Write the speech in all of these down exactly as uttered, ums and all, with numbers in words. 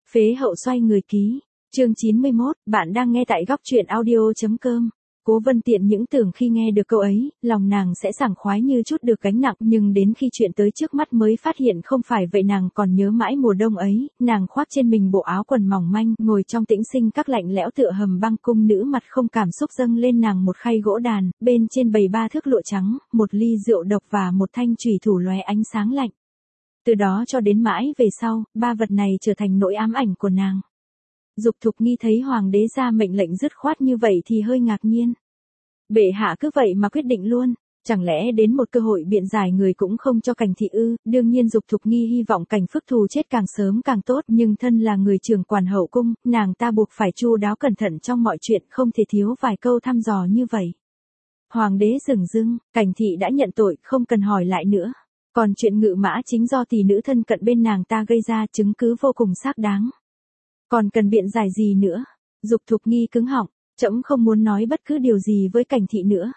Phế hậu xoay người ký. Chương chín mươi mốt, bạn đang nghe tại góc truyện audio.com. Cố Vân Tiện những tưởng khi nghe được câu ấy, lòng nàng sẽ sảng khoái như chút được gánh nặng, nhưng đến khi chuyện tới trước mắt mới phát hiện không phải vậy. Nàng còn nhớ mãi mùa đông ấy, nàng khoác trên mình bộ áo quần mỏng manh, ngồi trong tĩnh sinh các lạnh lẽo tựa hầm băng, cung nữ mặt không cảm xúc dâng lên nàng một khay gỗ đàn, bên trên bày ba thước lụa trắng, một ly rượu độc và một thanh chùy thủ lóe ánh sáng lạnh. Từ đó cho đến mãi về sau, ba vật này trở thành nỗi ám ảnh của nàng. Dục Thục Nghi thấy hoàng đế ra mệnh lệnh dứt khoát như vậy thì hơi ngạc nhiên. Bệ hạ cứ vậy mà quyết định luôn, chẳng lẽ đến một cơ hội biện giải người cũng không cho Cảnh thị ư? Đương nhiên Dục Thục Nghi hy vọng Cảnh Phước Thù chết càng sớm càng tốt, nhưng thân là người trưởng quản hậu cung, nàng ta buộc phải chu đáo cẩn thận trong mọi chuyện, không thể thiếu vài câu thăm dò như vậy. Hoàng đế dửng dưng, Cảnh thị đã nhận tội, không cần hỏi lại nữa. Còn chuyện ngự mã chính do tỷ nữ thân cận bên nàng ta gây ra, chứng cứ vô cùng xác đáng. Còn cần biện giải gì nữa? Dục Thục Nghi cứng họng, trẫm không muốn nói bất cứ điều gì với Cảnh thị nữa.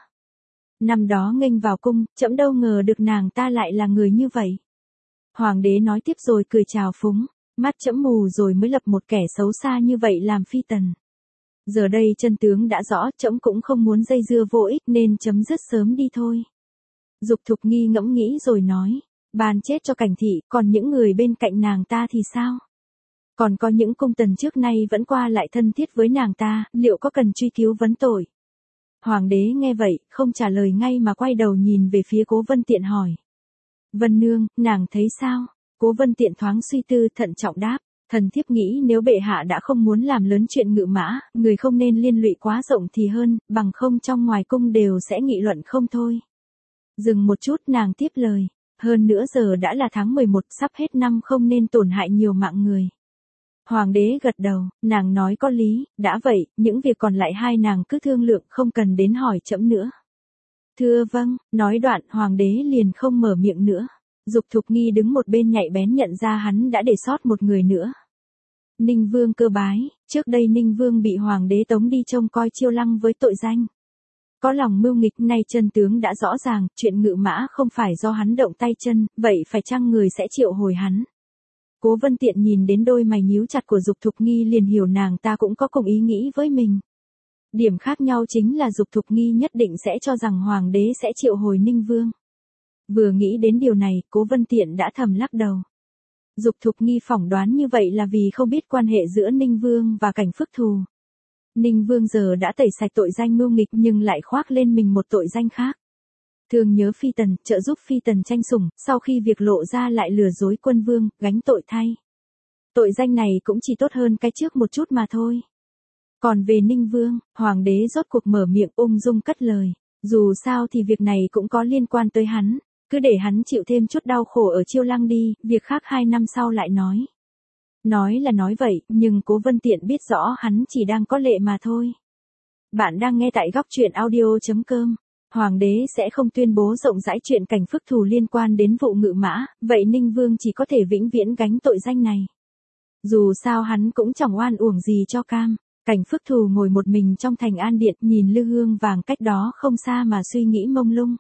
Năm đó nghênh vào cung, trẫm đâu ngờ được nàng ta lại là người như vậy. Hoàng đế nói tiếp rồi cười chào phúng, mắt trẫm mù rồi mới lập một kẻ xấu xa như vậy làm phi tần. Giờ đây chân tướng đã rõ, trẫm cũng không muốn dây dưa vô ích nên chấm dứt sớm đi thôi. Dục Thục Nghi ngẫm nghĩ rồi nói, ban chết cho Cảnh thị, còn những người bên cạnh nàng ta thì sao? Còn có những cung tần trước nay vẫn qua lại thân thiết với nàng ta, liệu có cần truy cứu vấn tội? Hoàng đế nghe vậy, không trả lời ngay mà quay đầu nhìn về phía Cố Vân Tiện hỏi. Vân nương, nàng thấy sao? Cố Vân Tiện thoáng suy tư thận trọng đáp, thần thiếp nghĩ nếu bệ hạ đã không muốn làm lớn chuyện ngự mã, người không nên liên lụy quá rộng thì hơn, bằng không trong ngoài cung đều sẽ nghị luận không thôi. Dừng một chút nàng tiếp lời, hơn nữa giờ đã là tháng mười một, sắp hết năm, không nên tổn hại nhiều mạng người. Hoàng đế gật đầu, nàng nói có lý, đã vậy, những việc còn lại hai nàng cứ thương lượng, không cần đến hỏi trẫm nữa. Thưa vâng, nói đoạn hoàng đế liền không mở miệng nữa. Dục Thục Nghi đứng một bên nhạy bén nhận ra hắn đã để sót một người nữa. Ninh Vương Cơ Bái, trước đây Ninh Vương bị hoàng đế tống đi trông coi Chiêu Lăng với tội danh. Có lòng mưu nghịch, nay chân tướng đã rõ ràng, chuyện ngự mã không phải do hắn động tay chân, vậy phải chăng người sẽ triệu hồi hắn? Cố Vân Tiện nhìn đến đôi mày nhíu chặt của Dục Thục Nghi liền hiểu nàng ta cũng có cùng ý nghĩ với mình. Điểm khác nhau chính là Dục Thục Nghi nhất định sẽ cho rằng hoàng đế sẽ triệu hồi Ninh Vương. Vừa nghĩ đến điều này, Cố Vân Tiện đã thầm lắc đầu. Dục Thục Nghi phỏng đoán như vậy là vì không biết quan hệ giữa Ninh Vương và Cảnh Phước Thù. Ninh Vương giờ đã tẩy sạch tội danh mưu nghịch nhưng lại khoác lên mình một tội danh khác. Thường nhớ phi tần, trợ giúp phi tần tranh sủng, sau khi việc lộ ra lại lừa dối quân vương, gánh tội thay. Tội danh này cũng chỉ tốt hơn cái trước một chút mà thôi. Còn về Ninh Vương, hoàng đế rốt cuộc mở miệng ung dung cất lời. Dù sao thì việc này cũng có liên quan tới hắn, cứ để hắn chịu thêm chút đau khổ ở Chiêu Lăng đi, việc khác hai năm sau lại nói. Nói là nói vậy, nhưng Cố Vân Tiện biết rõ hắn chỉ đang có lệ mà thôi. Bạn đang nghe tại góc truyện audio.com. Hoàng đế sẽ không tuyên bố rộng rãi chuyện Cảnh Phước Thù liên quan đến vụ ngự mã, vậy Ninh Vương chỉ có thể vĩnh viễn gánh tội danh này. Dù sao hắn cũng chẳng oan uổng gì cho cam. Cảnh Phước Thù ngồi một mình trong thành An Điện nhìn lư hương vàng cách đó không xa mà suy nghĩ mông lung.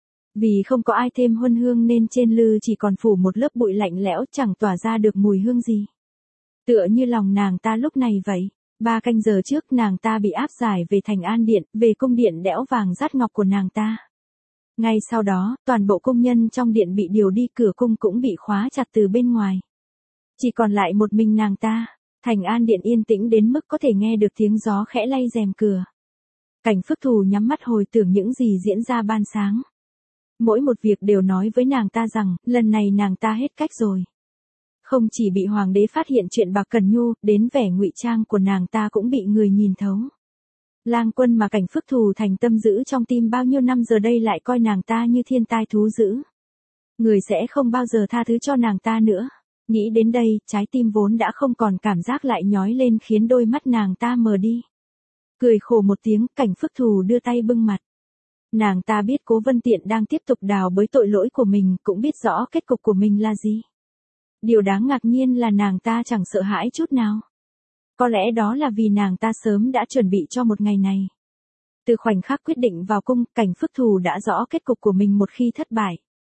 Vì không có ai thêm huân hương nên trên lư chỉ còn phủ một lớp bụi lạnh lẽo chẳng tỏa ra được mùi hương gì. Tựa như lòng nàng ta lúc này vậy. Ba canh giờ trước nàng ta bị áp giải về thành An Điện, về cung điện đẽo vàng dát ngọc của nàng ta. Ngay sau đó, toàn bộ công nhân trong điện bị điều đi, cửa cung cũng bị khóa chặt từ bên ngoài. Chỉ còn lại một mình nàng ta, thành An Điện yên tĩnh đến mức có thể nghe được tiếng gió khẽ lay rèm cửa. Cảnh Phước Thù nhắm mắt hồi tưởng những gì diễn ra ban sáng. Mỗi một việc đều nói với nàng ta rằng, lần này nàng ta hết cách rồi. Không chỉ bị hoàng đế phát hiện chuyện bạc cần nhu, đến vẻ ngụy trang của nàng ta cũng bị người nhìn thấu. Lang Quân mà Cảnh Phước Thù thành tâm giữ trong tim bao nhiêu năm giờ đây lại coi nàng ta như thiên tai thú dữ. Người sẽ không bao giờ tha thứ cho nàng ta nữa. Nghĩ đến đây, trái tim vốn đã không còn cảm giác lại nhói lên khiến đôi mắt nàng ta mờ đi. Cười khổ một tiếng, Cảnh Phước Thù đưa tay bưng mặt. Nàng ta biết Cố Vân Tiện đang tiếp tục đào bới tội lỗi của mình, cũng biết rõ kết cục của mình là gì. Điều đáng ngạc nhiên là nàng ta chẳng sợ hãi chút nào. Có lẽ đó là vì nàng ta sớm đã chuẩn bị cho một ngày này. Từ khoảnh khắc quyết định vào cung, Cảnh Phước Thù đã rõ kết cục của mình một khi thất bại.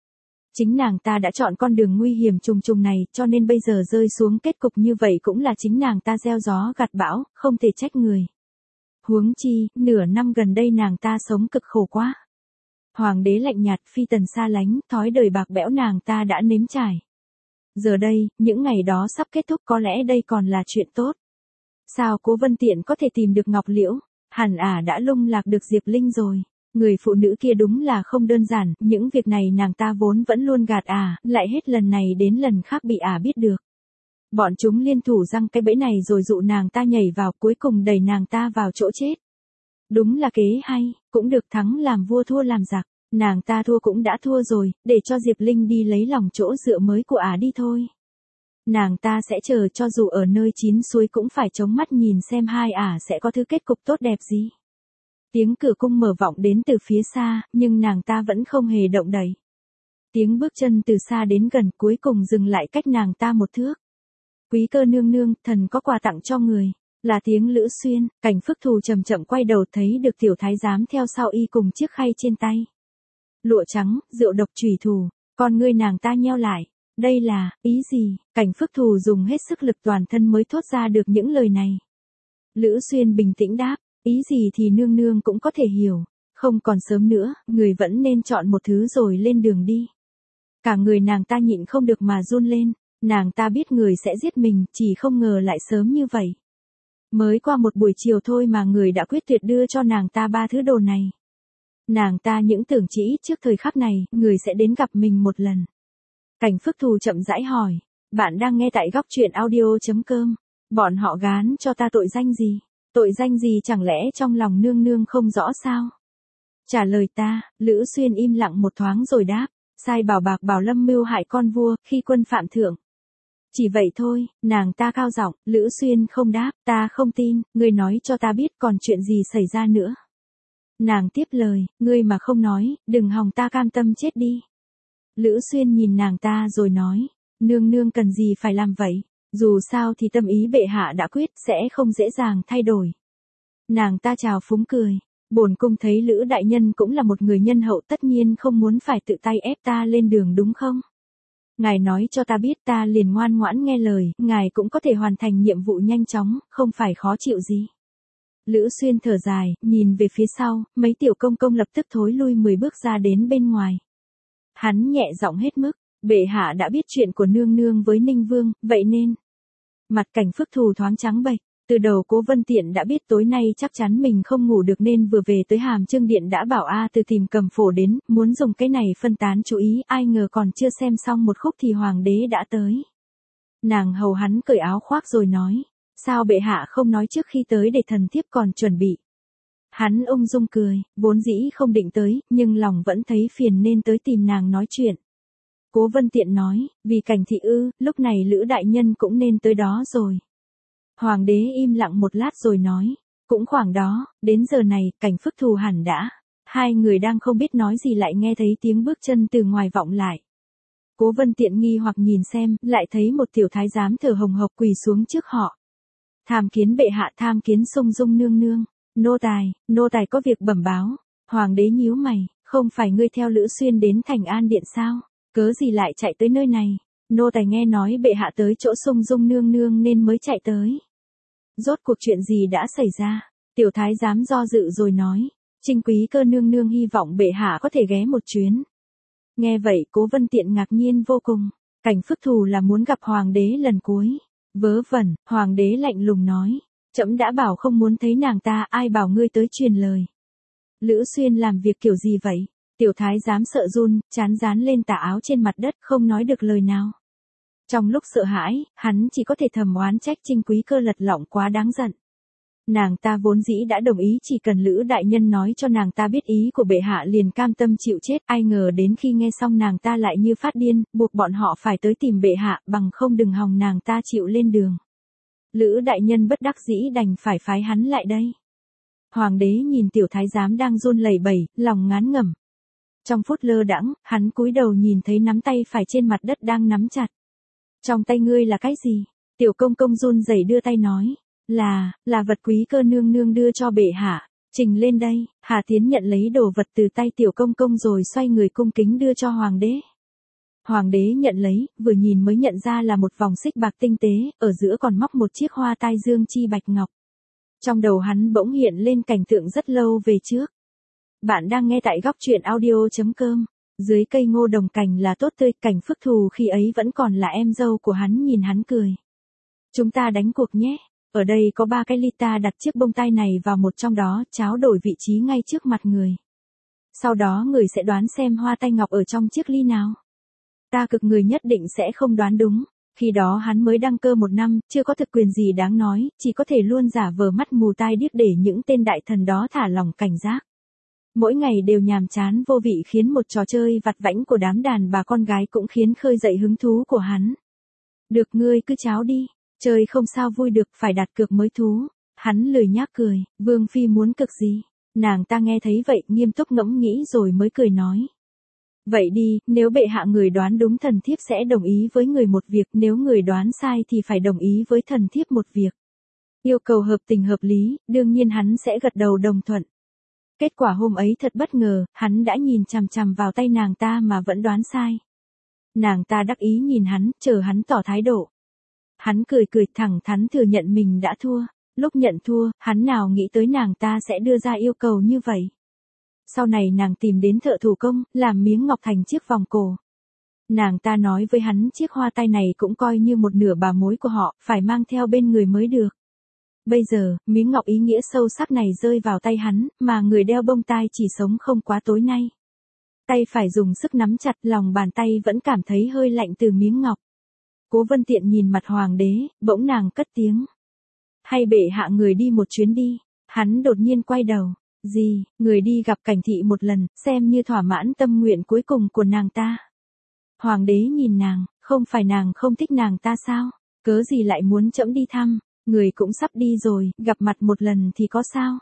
Chính nàng ta đã chọn con đường nguy hiểm trùng trùng này, cho nên bây giờ rơi xuống kết cục như vậy cũng là chính nàng ta gieo gió gặt bão, không thể trách người. Huống chi, nửa năm gần đây nàng ta sống cực khổ quá. Hoàng đế lạnh nhạt, phi tần xa lánh, thói đời bạc bẽo nàng ta đã nếm trải. Giờ đây, những ngày đó sắp kết thúc, có lẽ đây còn là chuyện tốt. Sao Cố Vân Tiện có thể tìm được Ngọc Liễu? Hẳn ả đã lung lạc được Diệp Linh rồi. Người phụ nữ kia đúng là không đơn giản, những việc này nàng ta vốn vẫn luôn gạt ả, lại hết lần này đến lần khác bị ả biết được. Bọn chúng liên thủ răng cái bẫy này rồi dụ nàng ta nhảy vào, cuối cùng đẩy nàng ta vào chỗ chết. Đúng là kế hay, cũng được, thắng làm vua thua làm giặc. Nàng ta thua cũng đã thua rồi, để cho Diệp Linh đi lấy lòng chỗ dựa mới của ả đi thôi. Nàng ta sẽ chờ cho dù ở nơi chín suối cũng phải chống mắt nhìn xem hai ả sẽ có thứ kết cục tốt đẹp gì. Tiếng cửa cung mở vọng đến từ phía xa, nhưng nàng ta vẫn không hề động đậy. Tiếng bước chân từ xa đến gần cuối cùng dừng lại cách nàng ta một thước. Quý cơ nương nương, thần có quà tặng cho người. Là tiếng Lữ Xuyên. Cảnh Phước Thù chậm chậm quay đầu thấy được tiểu thái giám theo sau y cùng chiếc khay trên tay. Lụa trắng, rượu độc chủy thủ, con ngươi nàng ta nheo lại. Đây là, ý gì? Cảnh Phước Thù dùng hết sức lực toàn thân mới thốt ra được những lời này. Lữ Xuyên bình tĩnh đáp, ý gì thì nương nương cũng có thể hiểu. Không còn sớm nữa, người vẫn nên chọn một thứ rồi lên đường đi. Cả người nàng ta nhịn không được mà run lên. Nàng ta biết người sẽ giết mình, chỉ không ngờ lại sớm như vậy. Mới qua một buổi chiều thôi mà người đã quyết tuyệt đưa cho nàng ta ba thứ đồ này. Nàng ta những tưởng chỉ trước thời khắc này, người sẽ đến gặp mình một lần. Cảnh Phước Thù chậm rãi hỏi, bạn đang nghe tại góc truyện audio chấm com. Bọn họ gán cho ta tội danh gì? Tội danh gì chẳng lẽ trong lòng nương nương không rõ sao? Trả lời ta, Lữ Xuyên im lặng một thoáng rồi đáp, sai bảo bạc bảo lâm mưu hại con vua, khi quân phạm thượng. Chỉ vậy thôi, nàng ta cao giọng. Lữ Xuyên không đáp, ta không tin, ngươi nói cho ta biết còn chuyện gì xảy ra nữa. Nàng tiếp lời, ngươi mà không nói, đừng hòng ta cam tâm chết đi. Lữ Xuyên nhìn nàng ta rồi nói, nương nương cần gì phải làm vậy, dù sao thì tâm ý bệ hạ đã quyết, sẽ không dễ dàng thay đổi. Nàng ta chào phúng cười, bổn cung thấy Lữ đại nhân cũng là một người nhân hậu, tất nhiên không muốn phải tự tay ép ta lên đường đúng không? Ngài nói cho ta biết, ta liền ngoan ngoãn nghe lời, ngài cũng có thể hoàn thành nhiệm vụ nhanh chóng, không phải khó chịu gì. Lữ Xuyên thở dài, nhìn về phía sau, mấy tiểu công công lập tức thối lui mười bước ra đến bên ngoài. Hắn nhẹ giọng hết mức, bệ hạ đã biết chuyện của nương nương với Ninh Vương, vậy nên. Mặt Cảnh Phước Thù thoáng trắng bệch, từ đầu Cố Vân Tiện đã biết tối nay chắc chắn mình không ngủ được nên vừa về tới Hàm Chương Điện đã bảo A Từ tìm cầm phổ đến, muốn dùng cái này phân tán chú ý, ai ngờ còn chưa xem xong một khúc thì hoàng đế đã tới. Nàng hầu hắn cởi áo khoác rồi nói, sao bệ hạ không nói trước khi tới để thần thiếp còn chuẩn bị. Hắn ung dung cười, vốn dĩ không định tới, nhưng lòng vẫn thấy phiền nên tới tìm nàng nói chuyện. Cố Vân Tiện nói, vì Cảnh thị ư, lúc này Lữ đại nhân cũng nên tới đó rồi. Hoàng đế im lặng một lát rồi nói, cũng khoảng đó, đến giờ này, Cảnh Phước Thù hẳn đã. Hai người đang không biết nói gì lại nghe thấy tiếng bước chân từ ngoài vọng lại. Cố Vân Tiện nghi hoặc nhìn xem, lại thấy một tiểu thái giám thở hồng hộc quỳ xuống trước họ. Tham kiến bệ hạ, tham kiến Sung Dung nương nương. Nô tài, nô tài có việc bẩm báo. Hoàng đế nhíu mày, không phải ngươi theo Lữ Xuyên đến Thành An Điện sao? Cớ gì lại chạy tới nơi này? Nô tài nghe nói bệ hạ tới chỗ Sung Dung nương nương nên mới chạy tới. Rốt cuộc chuyện gì đã xảy ra? Tiểu thái giám do dự rồi nói, Trinh quý cơ nương nương hy vọng bệ hạ có thể ghé một chuyến. Nghe vậy Cố Vân Tiện ngạc nhiên vô cùng, Cảnh Phước Thù là muốn gặp hoàng đế lần cuối. Vớ vẩn, hoàng đế lạnh lùng nói, trẫm đã bảo không muốn thấy nàng ta, ai bảo ngươi tới truyền lời. Lữ Xuyên làm việc kiểu gì vậy? Tiểu thái giám sợ run, chán dán lên tà áo trên mặt đất, không nói được lời nào. Trong lúc sợ hãi, hắn chỉ có thể thầm oán trách Trinh quý cơ lật lọng quá đáng giận. Nàng ta vốn dĩ đã đồng ý, chỉ cần Lữ đại nhân nói cho nàng ta biết ý của bệ hạ liền cam tâm chịu chết, ai ngờ đến khi nghe xong nàng ta lại như phát điên, buộc bọn họ phải tới tìm bệ hạ, bằng không đừng hòng nàng ta chịu lên đường. Lữ đại nhân bất đắc dĩ đành phải phái hắn lại đây. Hoàng đế nhìn tiểu thái giám đang run lẩy bẩy, lòng ngán ngẩm. Trong phút lơ đãng, hắn cúi đầu nhìn thấy nắm tay phải trên mặt đất đang nắm chặt. Trong tay ngươi là cái gì? Tiểu công công run rẩy đưa tay nói, là, là vật quý cơ nương nương đưa cho bệ hạ. Trình lên đây. Hà Tiến nhận lấy đồ vật từ tay tiểu công công rồi xoay người cung kính đưa cho hoàng đế. Hoàng đế nhận lấy, vừa nhìn mới nhận ra là một vòng xích bạc tinh tế, ở giữa còn móc một chiếc hoa tai dương chi bạch ngọc. Trong đầu hắn bỗng hiện lên cảnh tượng rất lâu về trước. Bạn đang nghe tại góc truyện audio.com. Dưới cây ngô đồng cành là tốt tươi, Cảnh Phước Thù khi ấy vẫn còn là em dâu của hắn nhìn hắn cười. Chúng ta đánh cuộc nhé. Ở đây có ba cái ly, ta đặt chiếc bông tai này vào một trong đó, cháo đổi vị trí ngay trước mặt người. Sau đó người sẽ đoán xem hoa tai ngọc ở trong chiếc ly nào. Ta cực người nhất định sẽ không đoán đúng. Khi đó hắn mới đăng cơ một năm, chưa có thực quyền gì đáng nói, chỉ có thể luôn giả vờ mắt mù tai điếc để những tên đại thần đó thả lỏng cảnh giác. Mỗi ngày đều nhàm chán vô vị khiến một trò chơi vặt vãnh của đám đàn bà con gái cũng khiến khơi dậy hứng thú của hắn. Được, ngươi cứ cháo đi, chơi không sao vui được, phải đặt cược mới thú. Hắn lười nhác cười, Vương Phi muốn cực gì? Nàng ta nghe thấy vậy nghiêm túc ngẫm nghĩ rồi mới cười nói. Vậy đi, nếu bệ hạ người đoán đúng thần thiếp sẽ đồng ý với người một việc, nếu người đoán sai thì phải đồng ý với thần thiếp một việc. Yêu cầu hợp tình hợp lý, đương nhiên hắn sẽ gật đầu đồng thuận. Kết quả hôm ấy thật bất ngờ, hắn đã nhìn chằm chằm vào tay nàng ta mà vẫn đoán sai. Nàng ta đắc ý nhìn hắn, chờ hắn tỏ thái độ. Hắn cười cười thẳng thắn thừa nhận mình đã thua. Lúc nhận thua, hắn nào nghĩ tới nàng ta sẽ đưa ra yêu cầu như vậy. Sau này nàng tìm đến thợ thủ công, làm miếng ngọc thành chiếc vòng cổ. Nàng ta nói với hắn chiếc hoa tai này cũng coi như một nửa bà mối của họ, phải mang theo bên người mới được. Bây giờ, miếng ngọc ý nghĩa sâu sắc này rơi vào tay hắn, mà người đeo bông tai chỉ sống không quá tối nay. Tay phải dùng sức nắm chặt, lòng bàn tay vẫn cảm thấy hơi lạnh từ miếng ngọc. Cố Vân Tiện nhìn mặt hoàng đế, bỗng nàng cất tiếng. Hay bệ hạ người đi một chuyến đi. Hắn đột nhiên quay đầu. Gì, người đi gặp Cảnh thị một lần, xem như thỏa mãn tâm nguyện cuối cùng của nàng ta. Hoàng đế nhìn nàng, không phải nàng không thích nàng ta sao? Cớ gì lại muốn trẫm đi thăm? Người cũng sắp đi rồi, gặp mặt một lần thì có sao?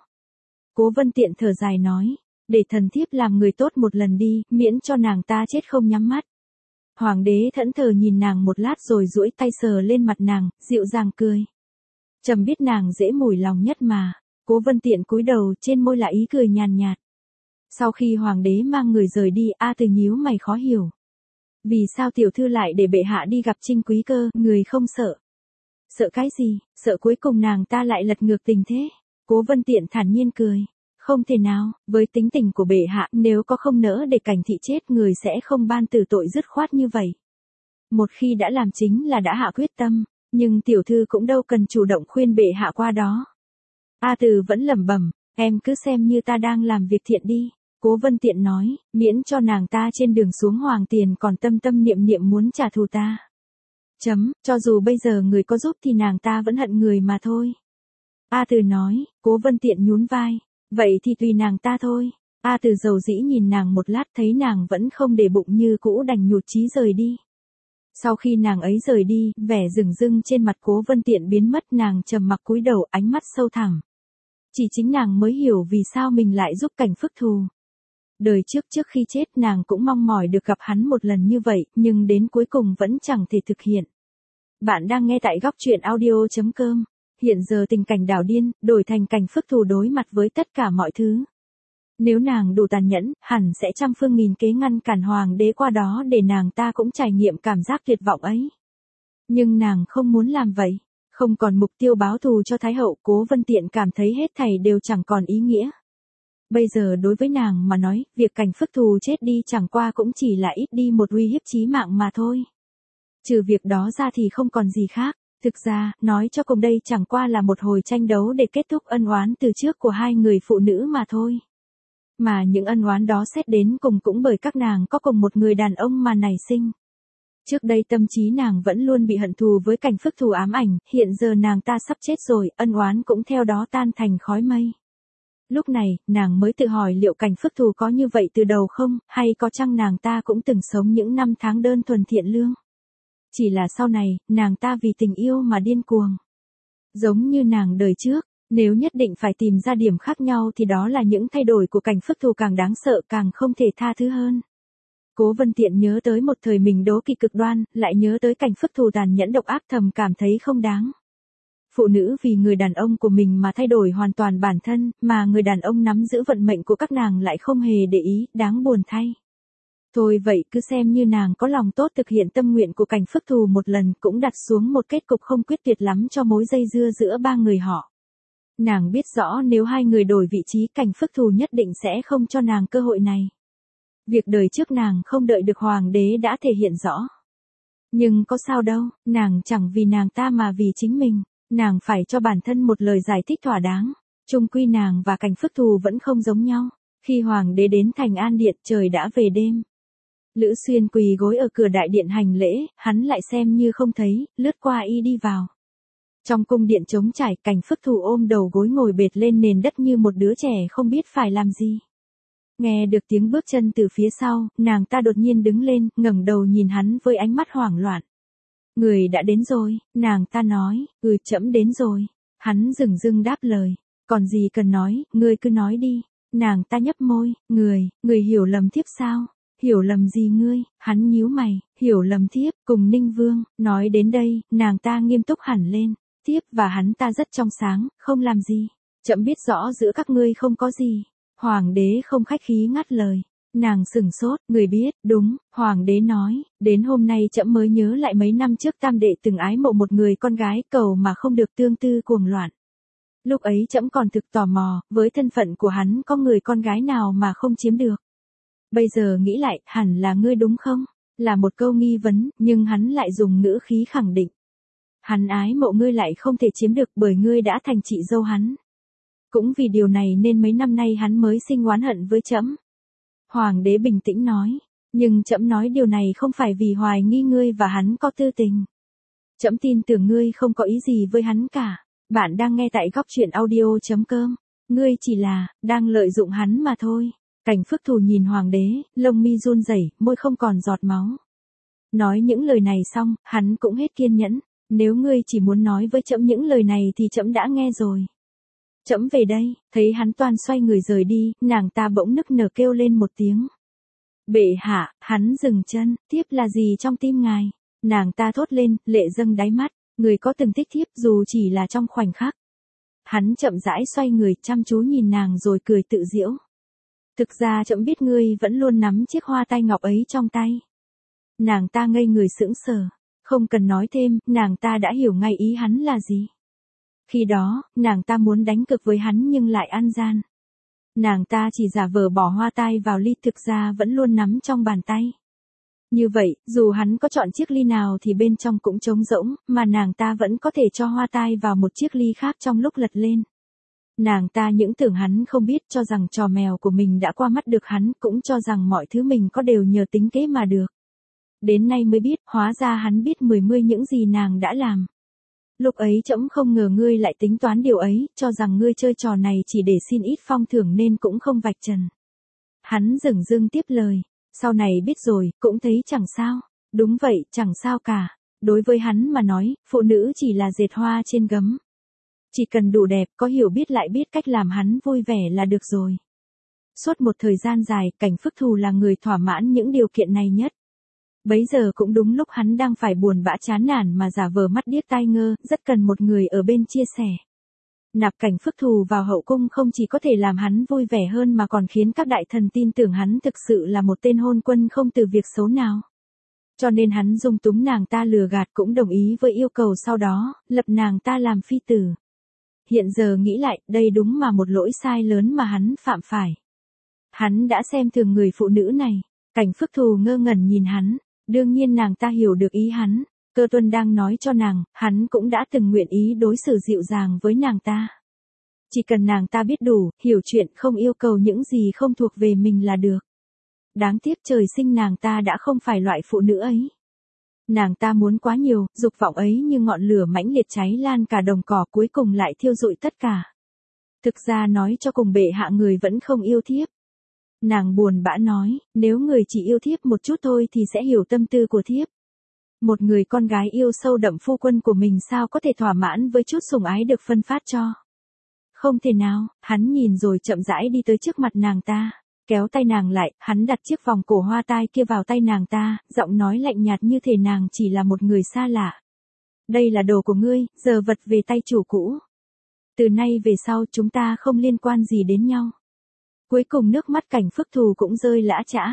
Cố Vân Tiện thở dài nói, để thần thiếp làm người tốt một lần đi, miễn cho nàng ta chết không nhắm mắt. Hoàng đế thẫn thờ nhìn nàng một lát rồi duỗi tay sờ lên mặt nàng, dịu dàng cười. Trẫm biết nàng dễ mùi lòng nhất mà. Cố Vân Tiện cúi đầu, trên môi là ý cười nhàn nhạt. Sau khi hoàng đế mang người rời đi, A Từ nhíu mày khó hiểu. Vì sao tiểu thư lại để bệ hạ đi gặp Trinh Quý cơ, người không sợ? Sợ cái gì, sợ cuối cùng nàng ta lại lật ngược tình thế. Cố Vân Tiện thản nhiên cười. Không thể nào, với tính tình của bệ hạ, nếu có không nỡ để Cảnh thị chết, người sẽ không ban tử tội dứt khoát như vậy. Một khi đã làm chính là đã hạ quyết tâm, nhưng tiểu thư cũng đâu cần chủ động khuyên bệ hạ qua đó. A Từ vẫn lẩm bẩm, em cứ xem như ta đang làm việc thiện đi. Cố Vân Tiện nói, miễn cho nàng ta trên đường xuống hoàng tiền còn tâm tâm niệm niệm muốn trả thù ta. Chấm, cho dù bây giờ người có giúp thì nàng ta vẫn hận người mà thôi. A Từ nói, Cố Vân Tiện nhún vai, vậy thì tùy nàng ta thôi. A Từ dầu dĩ nhìn nàng một lát thấy nàng vẫn không để bụng như cũ đành nhụt chí rời đi. Sau khi nàng ấy rời đi, vẻ rừng rưng trên mặt Cố Vân Tiện biến mất, nàng trầm mặc cúi đầu, ánh mắt sâu thẳm. Chỉ chính nàng mới hiểu vì sao mình lại giúp Cảnh Phước Thù. Đời trước trước khi chết nàng cũng mong mỏi được gặp hắn một lần như vậy, nhưng đến cuối cùng vẫn chẳng thể thực hiện. Bạn đang nghe tại góc truyện audio.com. Hiện giờ tình cảnh đảo điên, đổi thành Cảnh Phước Thù đối mặt với tất cả mọi thứ. Nếu nàng đủ tàn nhẫn, hẳn sẽ trăm phương nghìn kế ngăn cản hoàng đế qua đó để nàng ta cũng trải nghiệm cảm giác tuyệt vọng ấy. Nhưng nàng không muốn làm vậy. Không còn mục tiêu báo thù cho Thái hậu, Cố Vân Tiện cảm thấy hết thảy đều chẳng còn ý nghĩa. Bây giờ đối với nàng mà nói, việc Cảnh Phước Thù chết đi chẳng qua cũng chỉ là ít đi một uy hiếp chí mạng mà thôi. Trừ việc đó ra thì không còn gì khác. Thực ra, nói cho cùng đây chẳng qua là một hồi tranh đấu để kết thúc ân oán từ trước của hai người phụ nữ mà thôi. Mà những ân oán đó xét đến cùng cũng bởi các nàng có cùng một người đàn ông mà nảy sinh. Trước đây tâm trí nàng vẫn luôn bị hận thù với Cảnh Phước Thù ám ảnh, hiện giờ nàng ta sắp chết rồi, ân oán cũng theo đó tan thành khói mây. Lúc này, nàng mới tự hỏi liệu Cảnh Phước Thù có như vậy từ đầu không, hay có chăng nàng ta cũng từng sống những năm tháng đơn thuần thiện lương. Chỉ là sau này, nàng ta vì tình yêu mà điên cuồng. Giống như nàng đời trước, nếu nhất định phải tìm ra điểm khác nhau thì đó là những thay đổi của Cảnh Phước Thù càng đáng sợ, càng không thể tha thứ hơn. Cố Vân Tiện nhớ tới một thời mình đố kỵ cực đoan, lại nhớ tới Cảnh Phước Thù tàn nhẫn độc ác, thầm cảm thấy không đáng. Phụ nữ vì người đàn ông của mình mà thay đổi hoàn toàn bản thân, mà người đàn ông nắm giữ vận mệnh của các nàng lại không hề để ý, đáng buồn thay. Thôi vậy cứ xem như nàng có lòng tốt thực hiện tâm nguyện của Cảnh Phước Thù một lần, cũng đặt xuống một kết cục không quyết tuyệt lắm cho mối dây dưa giữa ba người họ. Nàng biết rõ nếu hai người đổi vị trí, Cảnh Phước Thù nhất định sẽ không cho nàng cơ hội này. Việc đời trước nàng không đợi được hoàng đế đã thể hiện rõ. Nhưng có sao đâu, nàng chẳng vì nàng ta mà vì chính mình, nàng phải cho bản thân một lời giải thích thỏa đáng. Chung quy nàng và Cảnh Phước Thù vẫn không giống nhau. Khi hoàng đế đến thành An Điện, trời đã về đêm. Lữ Xuyên quỳ gối ở cửa đại điện hành lễ, hắn lại xem như không thấy, lướt qua y đi vào. Trong cung điện trống trải, Cảnh Phước Thù ôm đầu gối ngồi bệt lên nền đất như một đứa trẻ không biết phải làm gì. Nghe được tiếng bước chân từ phía sau, nàng ta đột nhiên đứng lên, ngẩng đầu nhìn hắn với ánh mắt hoảng loạn. Người đã đến rồi, nàng ta nói, ừ trẫm đến rồi. Hắn dửng dưng đáp lời, còn gì cần nói, ngươi cứ nói đi. Nàng ta nhấp môi, người, người hiểu lầm thiếp sao? Hiểu lầm gì ngươi? Hắn nhíu mày, hiểu lầm thiếp, cùng Ninh Vương. Nói đến đây, nàng ta nghiêm túc hẳn lên. Thiếp và hắn ta rất trong sáng, không làm gì. Trẫm biết rõ giữa các ngươi không có gì. Hoàng đế không khách khí ngắt lời. Nàng sừng sốt, người biết, đúng, hoàng đế nói, đến hôm nay trẫm mới nhớ lại mấy năm trước tam đệ từng ái mộ một người con gái, cầu mà không được, tương tư cuồng loạn. Lúc ấy trẫm còn thực tò mò, với thân phận của hắn có người con gái nào mà không chiếm được. Bây giờ nghĩ lại, hẳn là ngươi đúng không? Là một câu nghi vấn, nhưng hắn lại dùng ngữ khí khẳng định. Hắn ái mộ ngươi lại không thể chiếm được bởi ngươi đã thành chị dâu hắn. Cũng vì điều này nên mấy năm nay hắn mới sinh oán hận với trẫm. Hoàng đế bình tĩnh nói, nhưng trẫm nói điều này không phải vì hoài nghi ngươi và hắn có tư tình. Trẫm tin tưởng ngươi không có ý gì với hắn cả. Bạn đang nghe tại góc truyện audio chấm com. Ngươi chỉ là, đang lợi dụng hắn mà thôi. Cảnh Phước Thù nhìn hoàng đế, lông mi run rẩy, môi không còn giọt máu. Nói những lời này xong, hắn cũng hết kiên nhẫn. Nếu ngươi chỉ muốn nói với trẫm những lời này thì trẫm đã nghe rồi. Trẫm về đây, thấy hắn toan xoay người rời đi, nàng ta bỗng nức nở kêu lên một tiếng. Bệ hạ, hắn dừng chân, thiếp là gì trong tim ngài? Nàng ta thốt lên, lệ dâng đáy mắt, người có từng thích thiếp dù chỉ là trong khoảnh khắc. Hắn chậm rãi xoay người, chăm chú nhìn nàng rồi cười tự giễu. Thực ra trẫm biết ngươi vẫn luôn nắm chiếc hoa tai ngọc ấy trong tay. Nàng ta ngây người sững sờ, không cần nói thêm, nàng ta đã hiểu ngay ý hắn là gì. Khi đó, nàng ta muốn đánh cược với hắn nhưng lại ăn gian. Nàng ta chỉ giả vờ bỏ hoa tai vào ly, thực ra vẫn luôn nắm trong bàn tay. Như vậy, dù hắn có chọn chiếc ly nào thì bên trong cũng trống rỗng, mà nàng ta vẫn có thể cho hoa tai vào một chiếc ly khác trong lúc lật lên. Nàng ta những tưởng hắn không biết, cho rằng trò mèo của mình đã qua mắt được hắn, cũng cho rằng mọi thứ mình có đều nhờ tính kế mà được. Đến nay mới biết, hóa ra hắn biết mười mươi những gì nàng đã làm. Lúc ấy trẫm không ngờ ngươi lại tính toán điều ấy, cho rằng ngươi chơi trò này chỉ để xin ít phong thưởng nên cũng không vạch trần. Hắn dửng dưng tiếp lời, sau này biết rồi, cũng thấy chẳng sao. Đúng vậy, chẳng sao cả. Đối với hắn mà nói, phụ nữ chỉ là dệt hoa trên gấm. Chỉ cần đủ đẹp, có hiểu biết lại biết cách làm hắn vui vẻ là được rồi. Suốt một thời gian dài, Cảnh Phước Thù là người thỏa mãn những điều kiện này nhất. Bấy giờ cũng đúng lúc hắn đang phải buồn bã chán nản mà giả vờ mắt điếc tai ngơ, rất cần một người ở bên chia sẻ. Nạp Cảnh Phước Thù vào hậu cung không chỉ có thể làm hắn vui vẻ hơn mà còn khiến các đại thần tin tưởng hắn thực sự là một tên hôn quân không từ việc xấu nào. Cho nên hắn dung túng nàng ta lừa gạt, cũng đồng ý với yêu cầu sau đó, lập nàng ta làm phi tử. Hiện giờ nghĩ lại, đây đúng mà một lỗi sai lớn mà hắn phạm phải. Hắn đã xem thường người phụ nữ này. Cảnh Phước Thù ngơ ngẩn nhìn hắn. Đương nhiên nàng ta hiểu được ý hắn. Cơ Tuân đang nói cho nàng, hắn cũng đã từng nguyện ý đối xử dịu dàng với nàng ta. Chỉ cần nàng ta biết đủ, hiểu chuyện, không yêu cầu những gì không thuộc về mình là được. Đáng tiếc trời sinh nàng ta đã không phải loại phụ nữ ấy. Nàng ta muốn quá nhiều, dục vọng ấy như ngọn lửa mãnh liệt cháy lan cả đồng cỏ, cuối cùng lại thiêu rụi tất cả. Thực ra nói cho cùng, bệ hạ người vẫn không yêu thiếp. Nàng buồn bã nói, nếu người chỉ yêu thiếp một chút thôi thì sẽ hiểu tâm tư của thiếp. Một người con gái yêu sâu đậm phu quân của mình sao có thể thỏa mãn với chút sủng ái được phân phát cho. Không thể nào, hắn nhìn rồi chậm rãi đi tới trước mặt nàng ta, kéo tay nàng lại, hắn đặt chiếc vòng cổ hoa tai kia vào tay nàng ta, giọng nói lạnh nhạt như thể nàng chỉ là một người xa lạ. Đây là đồ của ngươi, giờ vật về tay chủ cũ. Từ nay về sau chúng ta không liên quan gì đến nhau. Cuối cùng nước mắt Cảnh Phước Thù cũng rơi lã chã.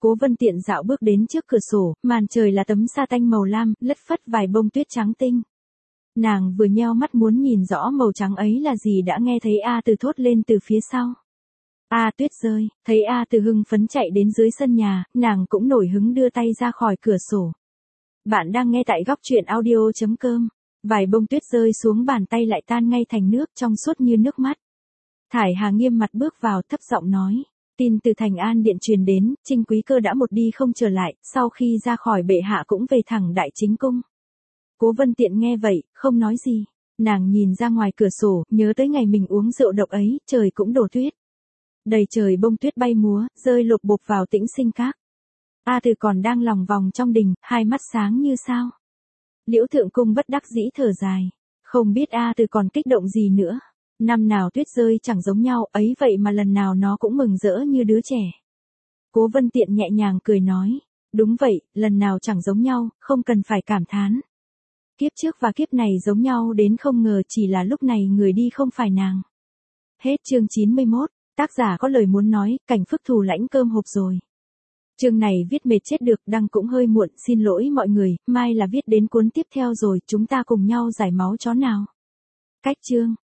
Cố Vân Tiện dạo bước đến trước cửa sổ, màn trời là tấm sa tanh màu lam, lất phất vài bông tuyết trắng tinh. Nàng vừa nheo mắt muốn nhìn rõ màu trắng ấy là gì đã nghe thấy A Từ thốt lên từ phía sau. A tuyết rơi, thấy A Từ hưng phấn chạy đến dưới sân nhà, nàng cũng nổi hứng đưa tay ra khỏi cửa sổ. Bạn đang nghe tại góc truyện audio chấm com. Vài bông tuyết rơi xuống bàn tay lại tan ngay thành nước trong suốt như nước mắt. Thải Hà nghiêm mặt bước vào thấp giọng nói. Tin từ Thành An Điện truyền đến, Trinh Quý Cơ đã một đi không trở lại, sau khi ra khỏi bệ hạ cũng về thẳng Đại Chính Cung. Cố Vân Tiện nghe vậy, không nói gì. Nàng nhìn ra ngoài cửa sổ, nhớ tới ngày mình uống rượu độc ấy, trời cũng đổ tuyết. Đầy trời bông tuyết bay múa, rơi lộp bộp vào Tĩnh Sinh Các. A Từ còn đang lòng vòng trong đình, hai mắt sáng như sao. Liễu Thượng Cung bất đắc dĩ thở dài. Không biết A Từ còn kích động gì nữa. Năm nào tuyết rơi chẳng giống nhau, ấy vậy mà lần nào nó cũng mừng rỡ như đứa trẻ. Cố Vân Tiện nhẹ nhàng cười nói. Đúng vậy, lần nào chẳng giống nhau, không cần phải cảm thán. Kiếp trước và kiếp này giống nhau đến không ngờ, chỉ là lúc này người đi không phải nàng. Hết chương chín mươi mốt, tác giả có lời muốn nói, Cảnh Phức thù lãnh cơm hộp rồi. Chương này viết mệt chết được, đăng cũng hơi muộn, xin lỗi mọi người, mai là viết đến cuốn tiếp theo rồi, chúng ta cùng nhau giải máu chó nào. Cách chương.